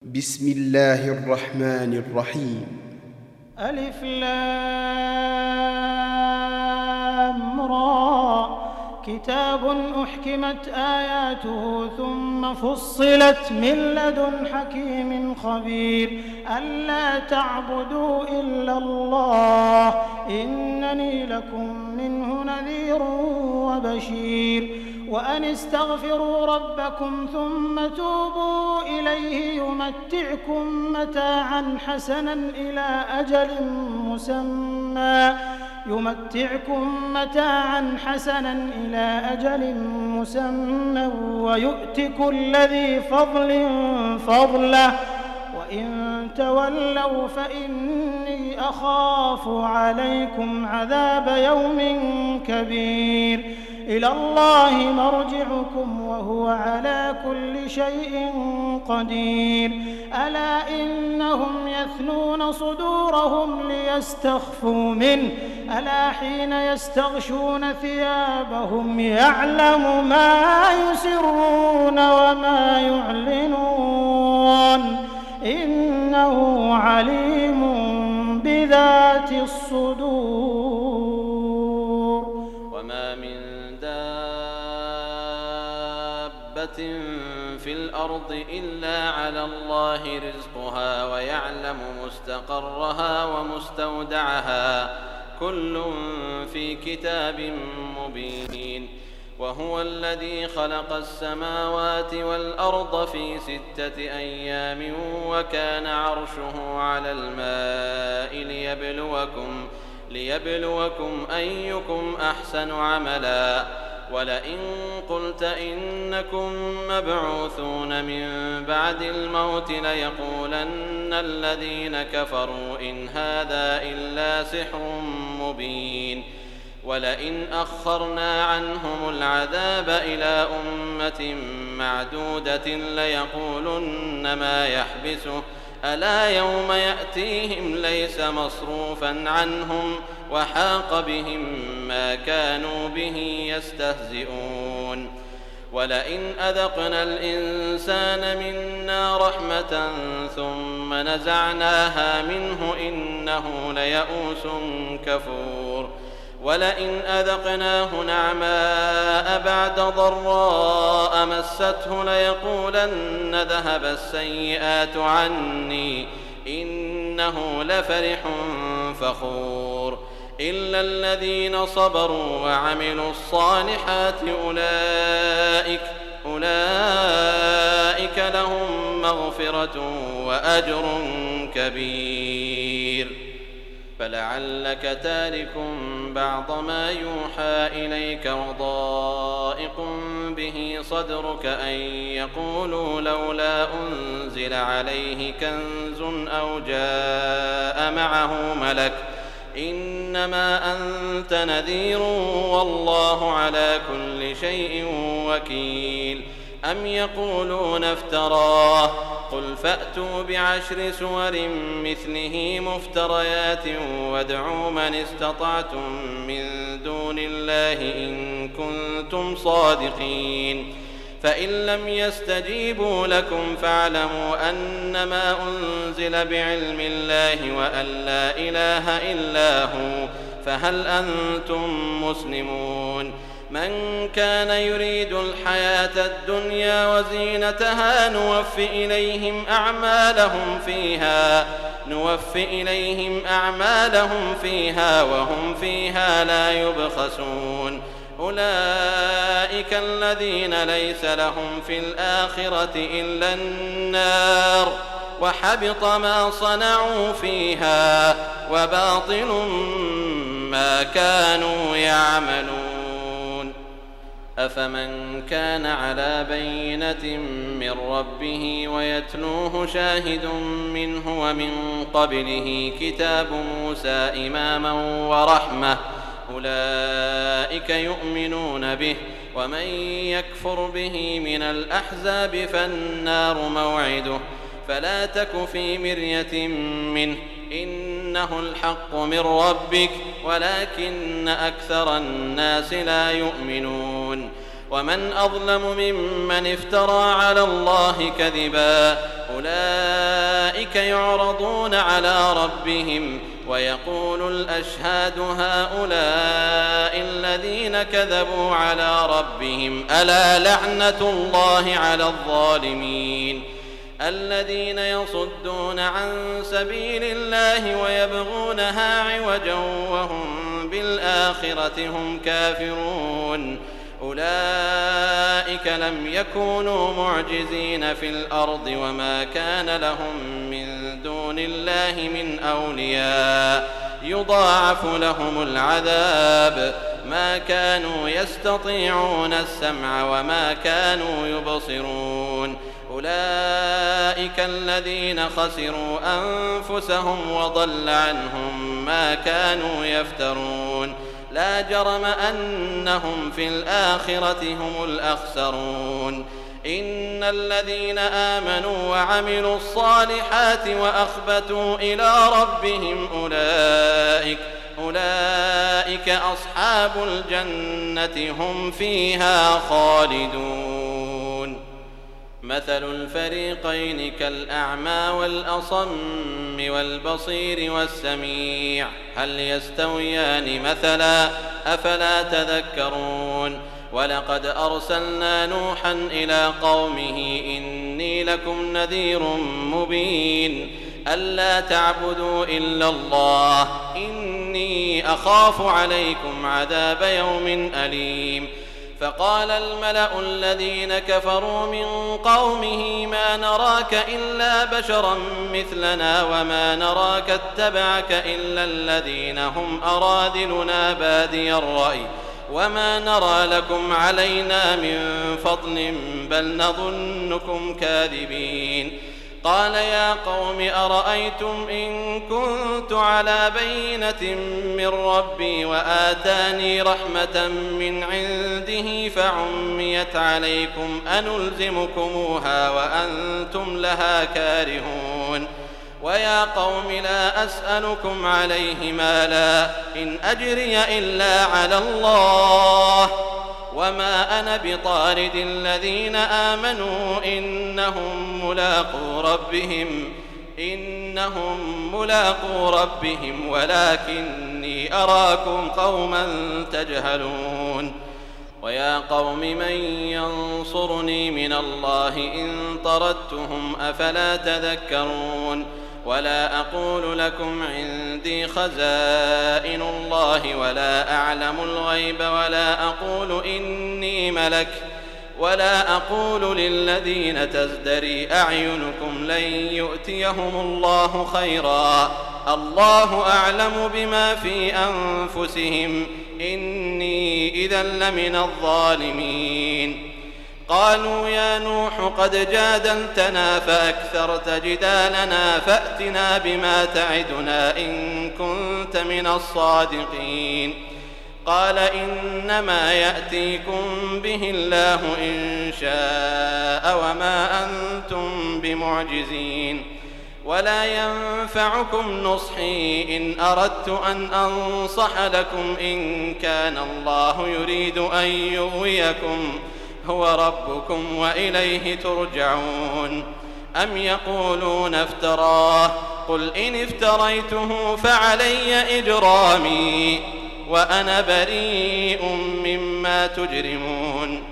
بسم الله الرحمن الرحيم. ألف لام را، كتاب أحكمت آياته ثم فصلت من لدن حكيم خبير ألا تعبدوا إلا الله إنني لكم منه نذير وبشير وأن استغفروا ربكم ثم توبوا إليه يمتعكم متاعا حسنا إلى أجل مسمى ويؤت كل ذي فضل فضله وإن تولوا فإني أخاف عليكم عذاب يوم كبير إلى الله مرجعكم وهو على كل شيء قدير ألا إنهم يثنون صدورهم ليستخفوا منه ألا حين يستغشون ثيابهم يعلم ما يسرون وما يعلنون إنه عليم بذات الصدور. وما من دابة في الأرض إلا على الله رزقها ويعلم مستقرها ومستودعها كل في كتاب مبين. وهو الذي خلق السماوات والأرض في 6 أيام وكان عرشه على الماء ليبلوكم أيكم أحسن عملا. ولئن قلت إنكم مبعوثون من بعد الموت ليقولن الذين كفروا إن هذا إلا سحر مبين. ولئن أخرنا عنهم العذاب إلى أمة معدودة ليقولن ما يحبسه ألا يوم يأتيهم ليس مصروفا عنهم وحاق بهم ما كانوا به يستهزئون. ولئن أذقنا الإنسان منا رحمة ثم نزعناها منه إنه ليئوس كفور. ولئن أذقناه نعماء بعد ضراء مسته ليقولن ذهب السيئات عني إنه لفرح فخور. إلا الذين صبروا وعملوا الصالحات أولئك لهم مغفرة وأجر كبير. فلعلك تارك بعض ما يوحى إليك وضائق به صدرك أن يقولوا لولا أنزل عليه كنز أو جاء معه ملك إنما أنت نذير والله على كل شيء وكيل. أم يقولون افتراه قل فأتوا ب10 سور مثله مفتريات وادعوا من استطعتم من دون الله إن كنتم صادقين. فإن لم يستجيبوا لكم فاعلموا أنما أنزل بعلم الله وأن لا إله إلا هو فهل أنتم مسلمون. من كان يريد الحياة الدنيا وزينتها نوفي إليهم أعمالهم فيها وهم فيها لا يبخسون. أولئك الذين ليس لهم في الآخرة إلا النار وحبط ما صنعوا فيها وباطل ما كانوا يعملون. أفمن كان على بينة من ربه ويتلوه شاهد منه ومن قبله كتاب موسى إماما ورحمة أولئك يؤمنون به. ومن يكفر به من الأحزاب فالنار موعده فلا تك في مرية منه إنه الحق من ربك ولكن أكثر الناس لا يؤمنون. ومن أظلم ممن افترى على الله كذبا أولئك أولئك يعرضون على ربهم ويقول الأشهاد هؤلاء الذين كذبوا على ربهم ألا لعنة الله على الظالمين الذين يصدون عن سبيل الله ويبغونها عوجا وهم بالآخرة هم كافرون أولئك لم يكونوا معجزين في الأرض وما كان لهم من دون الله من أولياء يضاعف لهم العذاب ما كانوا يستطيعون السمع وما كانوا يبصرون أولئك الذين خسروا أنفسهم وضل عنهم ما كانوا يفترون لا جرم أنهم في الآخرة هم الأخسرون إن الذين آمنوا وعملوا الصالحات وأخبتوا إلى ربهم أولئك أصحاب الجنة هم فيها خالدون مثل الفريقين كالأعمى والأصم والبصير والسميع هل يستويان مثلا أفلا تذكرون ولقد أرسلنا نوحا إلى قومه إني لكم نذير مبين ألا تعبدوا إلا الله إني أخاف عليكم عذاب يوم أليم فقال الملأ الذين كفروا من قومه ما نراك إلا بشرا مثلنا وما نراك اتبعك إلا الذين هم أراذلنا بادي الرأي وما نرى لكم علينا من فضل بل نظنكم كاذبين قال يا قوم أرأيتم إن كنت على بينة من ربي وآتاني رحمة من عنده فعميت عليكم أنلزمكموها وأنتم لها كارهون ويا قوم لا أسألكم عليه مالا إن أجري إلا على الله وما أنا بطارد الذين آمنوا إنهم ملاقو ربهم ولكني أراكم قوما تجهلون ويا قوم من ينصرني من الله إن طردتهم أفلا تذكرون ولا أقول لكم عندي خزائن الله ولا أعلم الغيب ولا أقول إني ملك ولا أقول للذين تزدري أعينكم لن يؤتيهم الله خيرا الله أعلم بما في أنفسهم إني إذا لمن الظالمين قالوا يا نوح قد جادلتنا فأكثرت جدالنا فأتنا بما تعدنا إن كنت من الصادقين قال إنما يأتيكم به الله إن شاء وما أنتم بمعجزين ولا ينفعكم نصحي إن أردت أن أنصح لكم إن كان الله يريد أن يغويكم هو ربكم وإليه ترجعون أم يقولون افتراه قل إن افتريته فعلي إجرامي وأنا بريء مما تجرمون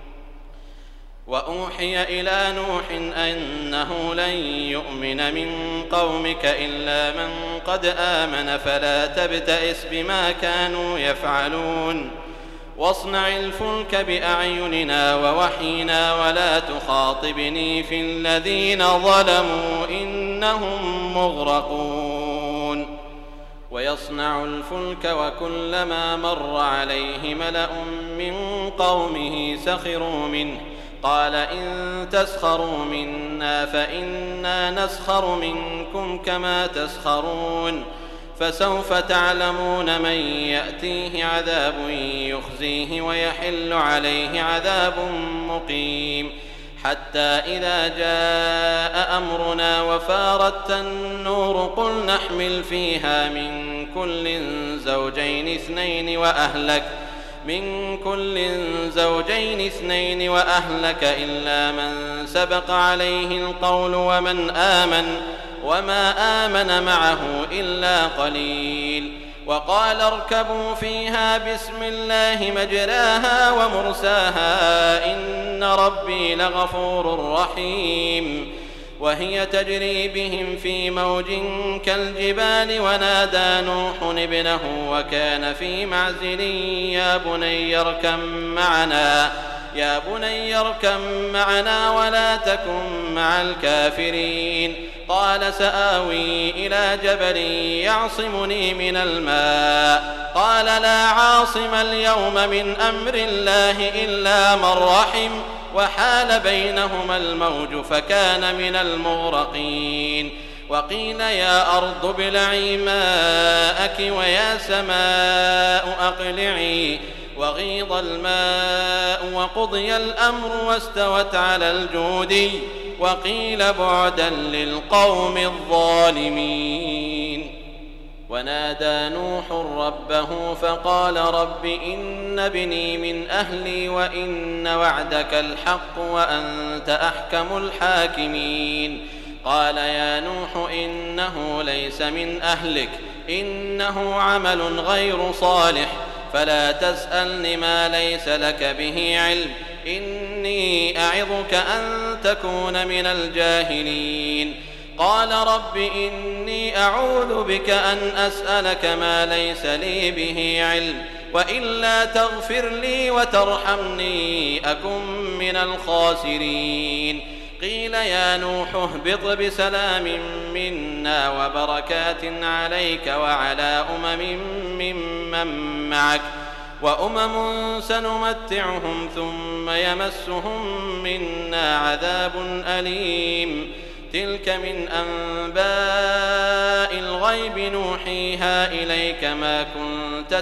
وأوحي إلى نوح أنه لن يؤمن من قومك إلا من قد آمن فلا تبتئس بما كانوا يفعلون واصنع الفلك بأعيننا ووحينا ولا تخاطبني في الذين ظلموا إنهم مغرقون ويصنع الفلك وكلما مر عليه ملأ من قومه سخروا منه قال إن تسخروا منا فإنا نسخر منكم كما تسخرون فسوف تعلمون من يأتيه عذاب يخزيه ويحل عليه عذاب مقيم حتى إذا جاء أمرنا وفارت النور قل نحمل فيها من كل زوجين اثنين وأهلك إلا من سبق عليه القول وما آمن معه إلا قليل. وقال اركبوا فيها بسم الله مجراها ومرساها إن ربي لغفور رحيم. وهي تجري بهم في موج كالجبال ونادى نوح ابنه وكان في معزل يا بني اركب معنا ولا تكن مع الكافرين. قال سآوي إلى جبل يعصمني من الماء. قال لا عاصم اليوم من أمر الله إلا من رحم وحال بينهما الموج فكان من المغرقين. وقيل يا أرض ابلعي ماءك ويا سماء أقلعي وغيض الماء وقضي الأمر واستوت على الجودي وقيل بعدا للقوم الظالمين. ونادى نوح ربه فقال رب إن ابني من أهلي وإن وعدك الحق وأنت أحكم الحاكمين. قال يا نوح إنه ليس من أهلك إنه عمل غير صالح فلا تسألني ما ليس لك به علم إني أعظك أن تكون من الجاهلين. قال رب إني أعوذ بك أن أسألك ما ليس لي به علم وإلا تغفر لي وترحمني أكن من الخاسرين. قيل يا نوح اهبط بسلام منا وبركات عليك وعلى ممن معك وأمم سنمتعهم ثم يمسهم منا عذاب أليم. تلك من أنباء الغيب نوحيها إليك ما كنت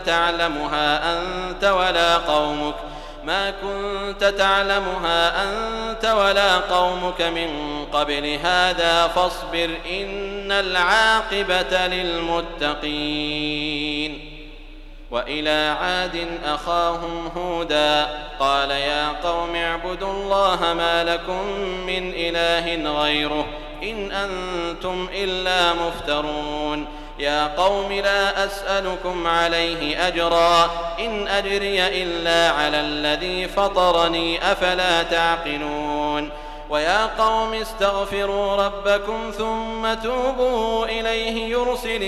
تعلمها أنت ولا قومك من قبل هذا فاصبر إن العاقبة للمتقين. وإلى عاد أخاهم هودا قال يا قوم اعبدوا الله ما لكم من إله غيره إن أنتم إلا مفترون. يا قوم لا أسألكم عليه أجرا إن أجري إلا على الذي فطرني أفلا تعقلون. ويا قوم استغفروا ربكم ثم توبوا إليه يرسل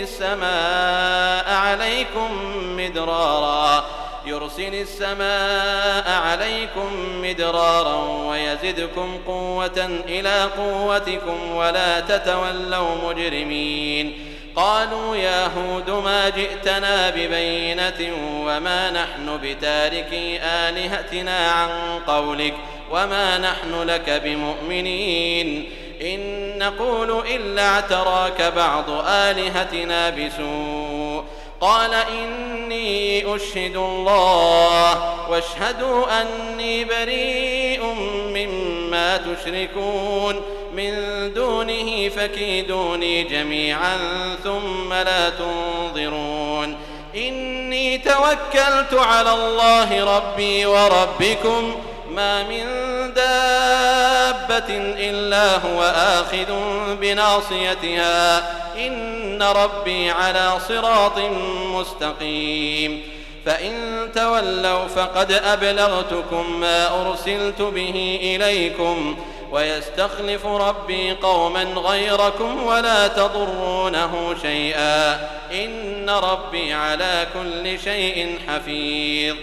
السماء عليكم مدرارا ويزدكم قوة إلى قوتكم ولا تتولوا مجرمين. قالوا يا هود ما جئتنا ببينة وما نحن بتاركي آلهتنا عن قولك وما نحن لك بمؤمنين إن نقول إلا اعتراك بعض آلهتنا بسوء. قال إني أشهد الله واشهدوا أني بريء مما تشركون من دونه فكيدوني جميعا ثم لا تنظرون. إني توكلت على الله ربي وربكم ما من دابة إلا هو آخذ بناصيتها إن ربي على صراط مستقيم. فإن تولوا فقد أبلغتكم ما أرسلت به إليكم ويستخلف ربي قوما غيركم ولا تضرونه شيئا إن ربي على كل شيء حفيظ.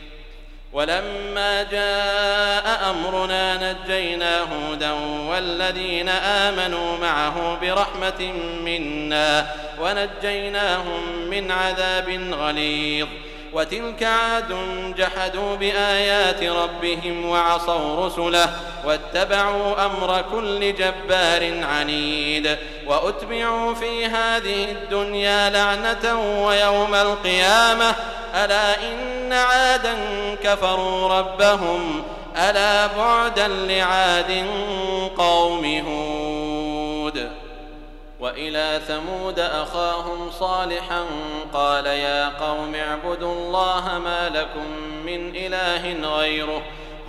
ولما جاء أمرنا نجينا هودا والذين آمنوا معه برحمة منا ونجيناهم من عذاب غليظ. وتلك عاد جحدوا بآيات ربهم وعصوا رسله واتبعوا أمر كل جبار عنيد. وأتبعوا في هذه الدنيا لعنة ويوم القيامة ألا إن عادا كفروا ربهم ألا بعدا لعاد قوم هود. وإلى ثمود أخاهم صالحا قال يا قوم اعبدوا الله ما لكم من إله غيره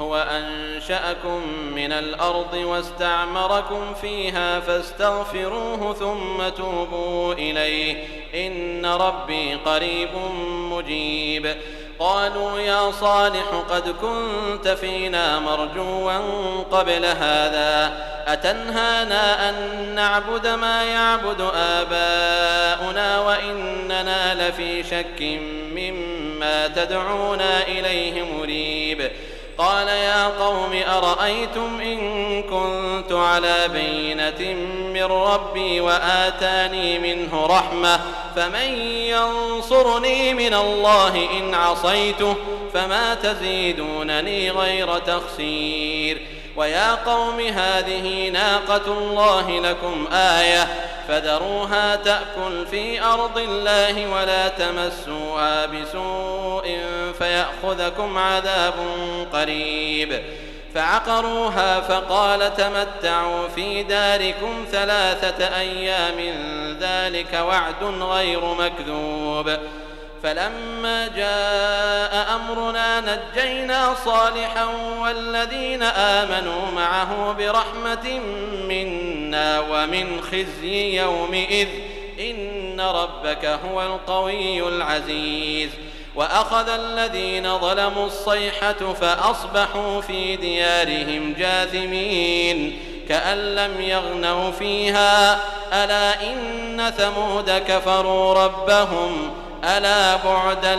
هو أنشأكم من الأرض واستعمركم فيها فاستغفروه ثم توبوا إليه إن ربي قريب مجيب. قالوا يا صالح قد كنت فينا مرجوا قبل هذا أتنهانا أن نعبد ما يعبد آباؤنا وإننا لفي شك مما تدعونا إليه مريب. قال يا قوم أرأيتم إن كنت على بينة من ربي وآتاني منه رحمة فمن ينصرني من الله إن عصيته فما تزيدونني غير تخسير. ويا قوم هذه ناقة الله لكم آية فذروها تأكل في أرض الله ولا تمسوها بسوء فيأخذكم عذاب قريب. فعقروها فقال تمتعوا في داركم 3 أيام ذلك وعد غير مكذوب. فلما جاء أمرنا نجينا صالحا والذين آمنوا معه برحمة منا ومن خزي يومئذ إن ربك هو القوي العزيز. وأخذ الذين ظلموا الصيحة فأصبحوا في ديارهم جاثمين كأن لم يغنوا فيها ألا إن ثمود كفروا ربهم ألا بعدا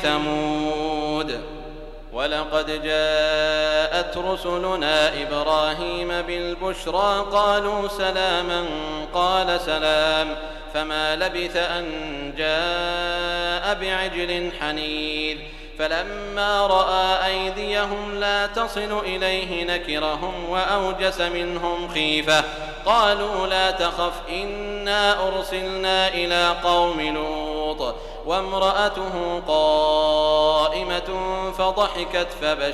لثمود. ولقد جاءت رسلنا إبراهيم بالبشرى قالوا سلاما قال سلام فما لبث أن جاء بعجل حنيذ. فلما رأى أيديهم لا تصل إليه نكرهم وأوجس منهم خيفة قالوا لا تخف إنا أرسلنا إلى قوم لوط وامرأته قائمة فضحكت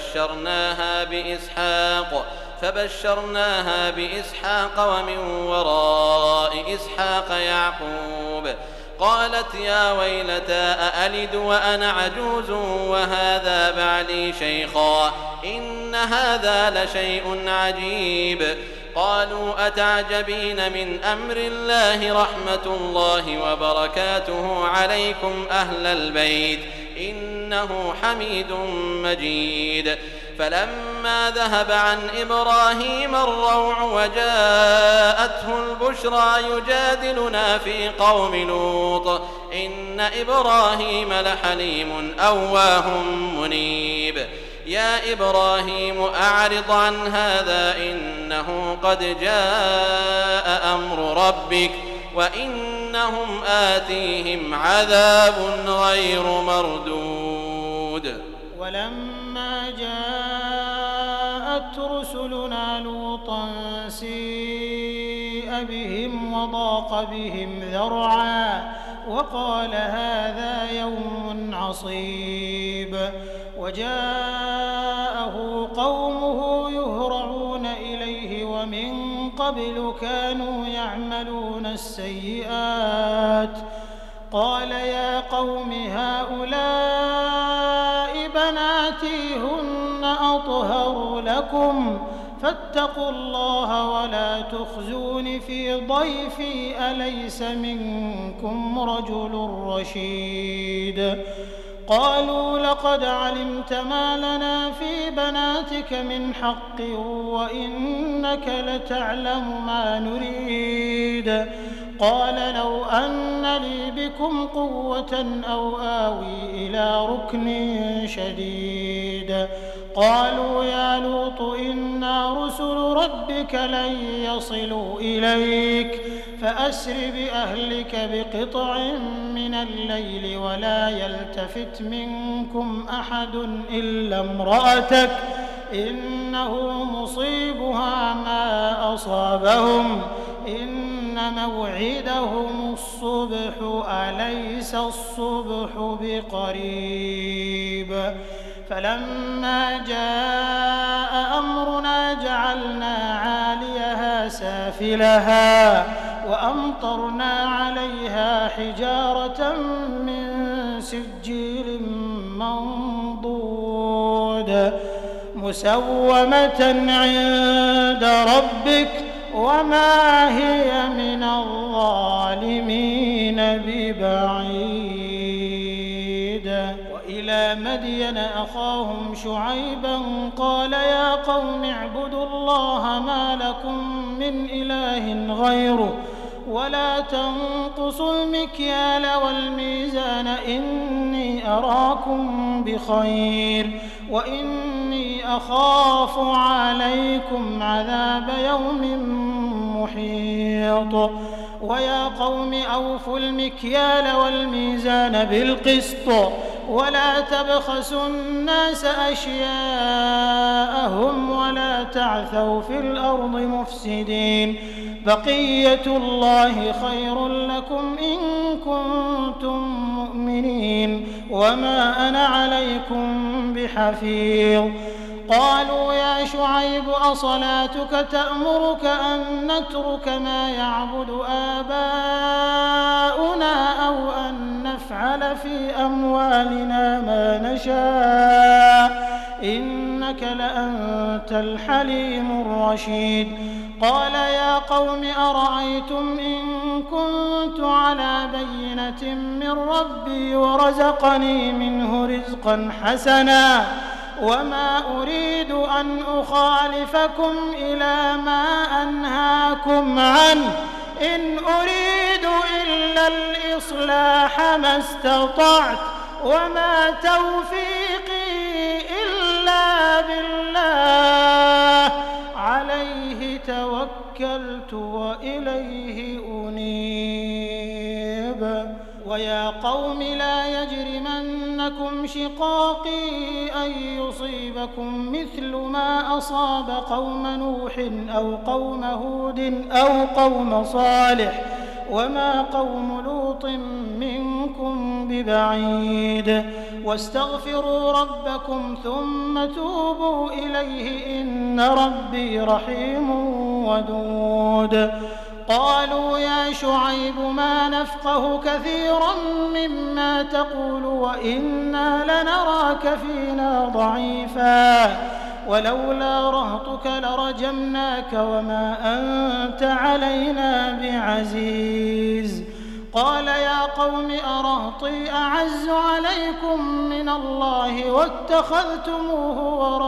فبشرناها بإسحاق ومن وراء إسحاق يعقوب. قالت يا ويلتى أألد وأنا عجوز وهذا بعلي شيخا إن هذا لشيء عجيب. قالوا أتعجبين من أمر الله رحمة الله وبركاته عليكم أهل البيت إنه حميد مجيد. فلما ذهب عن إبراهيم الروع وجاءته البشرى يجادلنا في قوم لوط إن إبراهيم لحليم أواه منيب. يا إبراهيم أعرض عن هذا إنه قد جاء أمر ربك وإنهم آتيهم عذاب غير مردود. ولما جاءت رسلنا لوطا سيء بهم وضاق بهم ذرعا وقال هذا يوم عصيب. وجاءه قومه يهرعون إليه ومن قبل كانوا يعملون السيئات قال يا قوم هؤلاء بناتي هن أطهر لكم فاتقوا الله ولا تخزون في ضيفي أليس منكم رجل رشيد. قالوا لقد علمت ما لنا في بناتك من حق وإنك لتعلم ما نريد. قال لو أن لي بكم قوة أو آوي إلى ركن شديد. قالوا يا لوط إنا رسل ربك لن يصلوا إليك فأسر بأهلك بقطع من الليل ولا يلتفت منكم أحد إلا امرأتك إنه مصيبها ما أصابهم إن موعدهم الصبح أليس الصبح بقريب. فلما جاء أمرنا جعلنا عاليها سافلها وأمطرنا عليها حجارة من سجيل منضود مسومة عند ربك وما هي من الظالمين ببعيد. وإلى مدين أخاهم شعيبا قال يا قوم اعبدوا الله ما لكم من إله غيره ولا تنقصوا المكيال والميزان إني أراكم بخير وإني أخاف عليكم عذاب يوم محيط. ويا قوم أوفوا المكيال والميزان بالقسط ولا تبخسوا الناس أشياءهم ولا تعثوا في الأرض مفسدين بقية الله خير لكم إن كنتم مؤمنين وما أنا عليكم بحفيظ. قالوا يا شعيب أصلاتك تأمرك أن نترك ما يعبد آباؤنا أو أن نفعل في أموالنا ما نشاء إنك لأنت الحليم الرشيد. قال يا قوم أرأيتم إن كنت على بينة من ربي ورزقني منه رزقا حسنا وما أريد أن أخالفكم إلى ما أنهاكم عنه إن أريد إلا الإصلاح ما استطعت وما توفيقي إلا بالله عليه توكلت وإليه أنيب. ويا قوم لا يجرمنكم شقاقي أن يصيبكم مثل ما أصاب قوم نوح أو قوم هود أو قوم صالح وما قوم لوط منكم ببعيد. واستغفروا ربكم ثم توبوا إليه إن ربي رحيم ودود. قالوا يا شعيب ما نفقه كثيرا مما تقول وإنا لنراك فينا ضعيفا ولولا رهطك لرجمناك وما أنت علينا بعزيز. قال يا قوم أرهطي أعز عليكم من الله واتخذتموه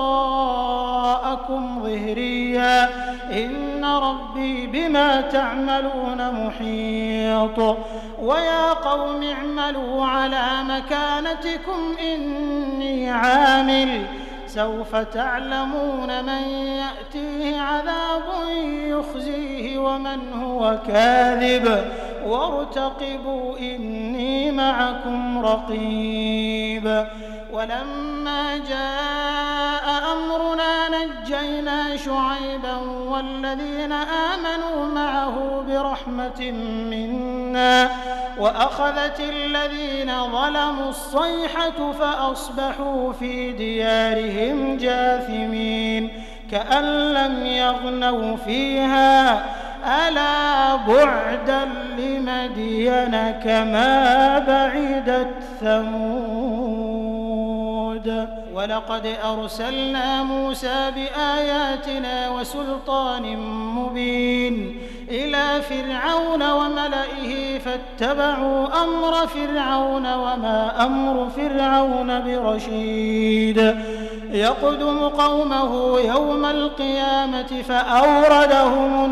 وراءكم ظهريا إن ربي بما تعملون محيط. ويا قوم اعملوا على مكانتكم إني عامل سوف تعلمون من يأتيه عذاب يخزيه ومن هو كاذب وارتقبوا إني معكم رقيب. ولما جاء أمرنا نجينا شعيبا والذين آمنوا معه برحمة منا وأخذت الذين ظلموا الصيحة فأصبحوا في ديارهم جاثمين كأن لم يغنوا فيها ألا بعدا لمدين كما بعدت ثمود. ولقد أرسلنا موسى بآياتنا وسلطان مبين إلى فرعون وملئه فاتبعوا أمر فرعون وما أمر فرعون برشيد. يقدم قومه يوم القيامة فأوردهم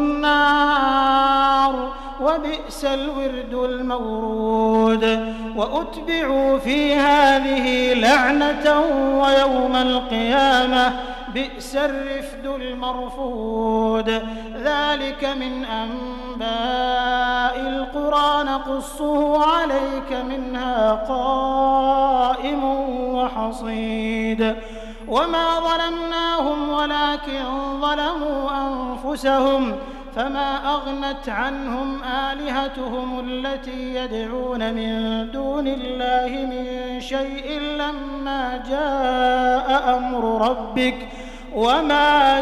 النار وبئس الورد المورود. وأتبعوا في هذه لعنة ويوم القيامة بئس الرفد المرفود. ذلك من أنباء القرى نقصه عليك منها قائم وحصيد. وما ظلمناهم ولكن ظلموا أنفسهم فما أغنت عنهم آلهتهم التي يدعون من دون الله من شيء لما جاء أمر ربك وما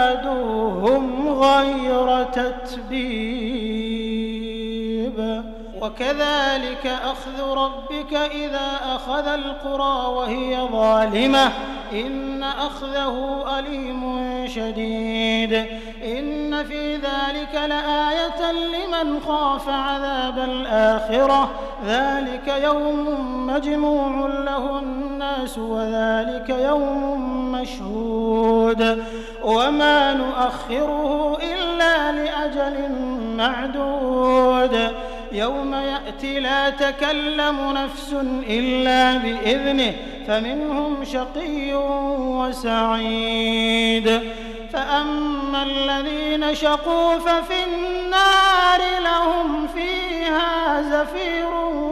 زادوهم غير تتبيب. وكذلك أخذ ربك إذا أخذ القرى وهي ظالمة إن أخذه أليم شديد إن في ذلك لآية لمن خاف عذاب الآخرة ذلك يوم مجموع له الناس وذلك يوم مشهود وما نؤخره إلا لأجل معدود يوم يأتي لا تكلم نفس إلا بإذنه فمنهم شقي وسعيد فأما الذين شقوا ففي النار لهم فيها زفير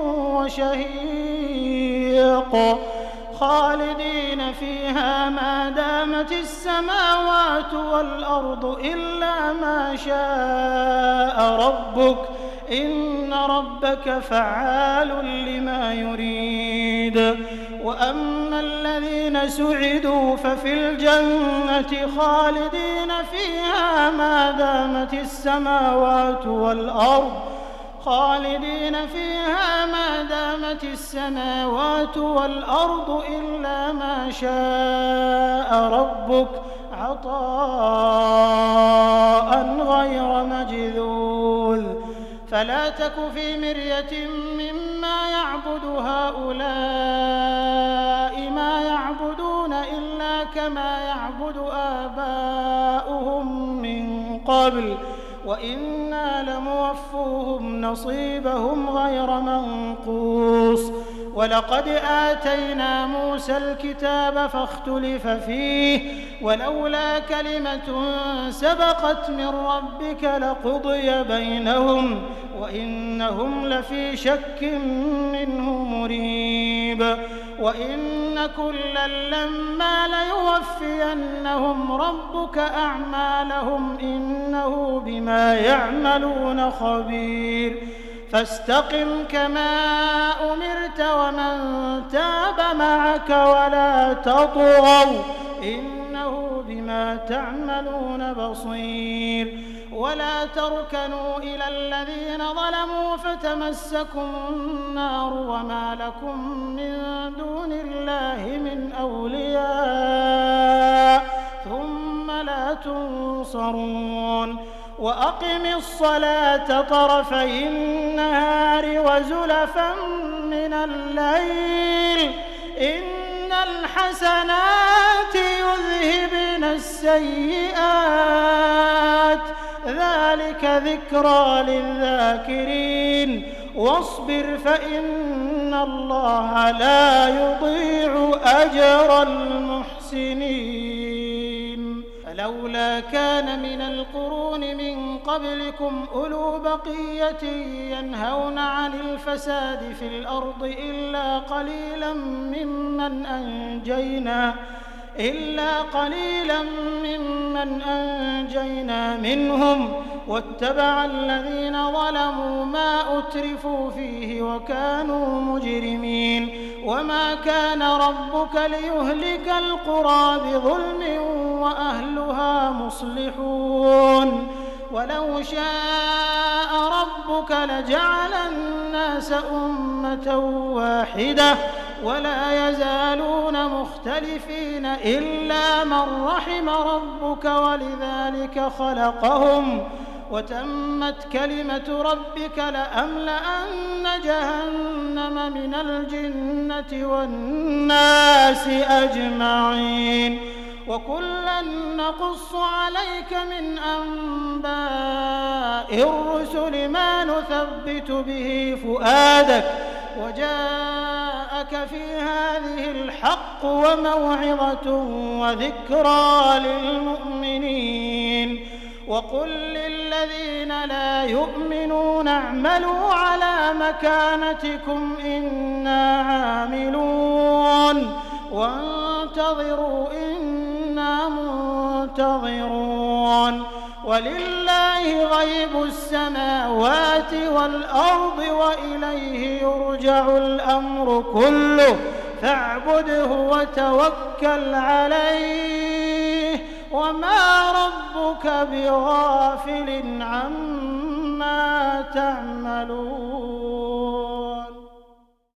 وشهيق خالدين فيها ما دامت السماوات والأرض إلا ما شاء ربك إن ربك فعال لما يريد وأما الذين سعدوا ففي الجنة خالدين فيها ما دامت السماوات والأرض إلا ما شاء ربك عطاء غير مجذول فلا تك في مرية مما يعبد هؤلاء ما يعبدون إلا كما يعبد آباؤهم من قبل وإنا لموفوهم نصيبهم غير منقوص ولقد آتينا موسى الكتاب فاختلف فيه ولولا كلمة سبقت من ربك لقضي بينهم وإنهم لفي شك منه مريب وإن كلا لما ليوفينهم ربك أعمالهم إنه بما يعملون خبير فاستقم كما أمرت ومن تاب معك ولا تطغوا إنه بما تعملون بصير ولا تركنوا إلى الذين ظلموا فتمسكم النار وما لكم من دون الله من أولياء ثم لا تنصرون وأقم الصلاة طرفي النهار وزلفا من الليل إن الحسنات يذهبن السيئات ذلك ذكرى للذاكرين واصبر فإن الله لا يضيع أجر المحسنين فلولا كان من القرون من قبلكم أولو بقية ينهون عن الفساد في الأرض إلا قليلا ممن أنجينا منهم واتبع الذين ظلموا ما أترفوا فيه وكانوا مجرمين وما كان ربك ليهلك القرى بظلم وأهلها مصلحون ولو شاء ربك لجعل الناس أمة واحدة ولا يزالون مختلفين إلا من رحم ربك ولذلك خلقهم وتمت كلمة ربك لأملأن جهنم من الجنة والناس أجمعين وكلا نقص عليك من أنباء الرسل ما نثبت به فؤادك وجاءك في هذه الحق وموعظة وذكرى للمؤمنين وقل للذين لا يؤمنون اعملوا على مكانتكم إنا عاملون وانتظروا إنا منتظرون ولله غيب السماوات والأرض وإليه يرجع الأمر كله فاعبده وتوكل عليه وما ربك بغافل عما ما تعملون.